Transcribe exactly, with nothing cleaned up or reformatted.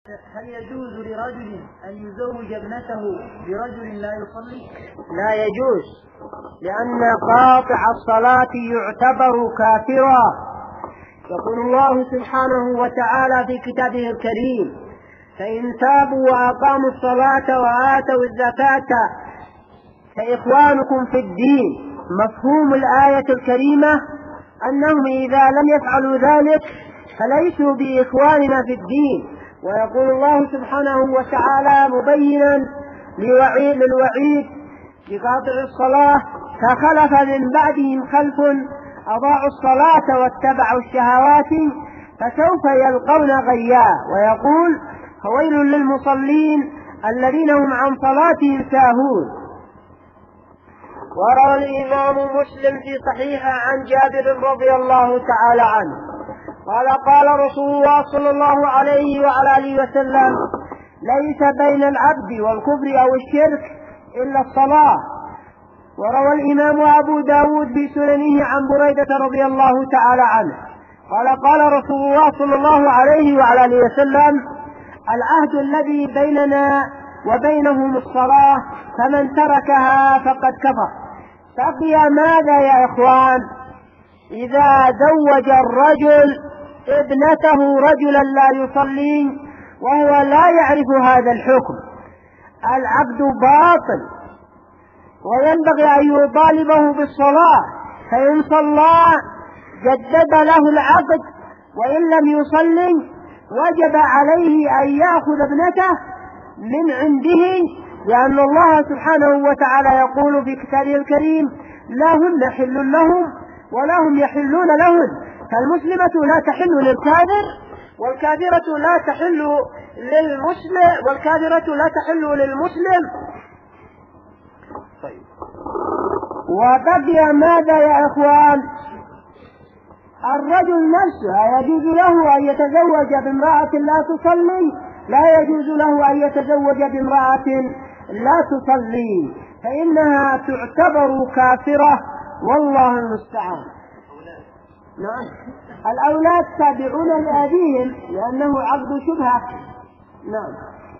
هل يجوز لرجل أن يزوج ابنته برجل لا يصلي؟ لا يجوز، لأن قاطع الصلاة يعتبر كافرا. يقول الله سبحانه وتعالى في كتابه الكريم: فإن تابوا وأقاموا الصلاة وآتوا الزكاة فإخوانكم في الدين. مفهوم الآية الكريمة أنهم إذا لم يفعلوا ذلك فليسوا بإخواننا في الدين. ويقول الله سبحانه وتعالى مبينا للوعيد لقاطع الصلاة: فخلف من بعدهم خلف أضاعوا الصلاة واتبعوا الشهوات فسوف يلقون غيا. ويقول: فويل للمصلين الذين هم عن صلاتهم ساهون. وروى الإمام مسلم في صحيحه عن جابر رضي الله تعالى عنه قال: قال رسول الله صلى الله عليه وعلى آله وسلم: ليس بين العبد والكفر أو الشرك إلا الصلاة. وروى الإمام أبو داود بسننه عن بريدة رضي الله تعالى عنه قال: قال رسول الله صلى الله عليه وعلى آله وسلم: العهد الذي بيننا وبينهم الصلاة، فمن تركها فقد كفر. بقي ماذا يا إخوان؟ إذا زوج الرجل ابنته رجلا لا يصلي وهو لا يعرف هذا الحكم، العقد باطل، وينبغي أن يطالبه بالصلاة، فإن صلى جدد له العقد، وإن لم يصلي وجب عليه أن يأخذ ابنته من عنده، لأن الله سبحانه وتعالى يقول في كتابه الكريم: لا هن حل لهم ولا هم يحلون لهن. فالمسلمة لا تحل للكافر، والكافرة لا تحل للمسلم، والكافرة لا تحل للمسلم. طيب. وبقي ماذا يا إخوان؟ الرجل نفسه يجوز له أن يتزوج بامرأة لا تصلي، لا يجوز له أن يتزوج بامرأة لا تصلي، فإنها تعتبر كافرة، والله المستعان. نعم، الأولاد تابعون لأبيهم لأنه عقد شبهة. نعم.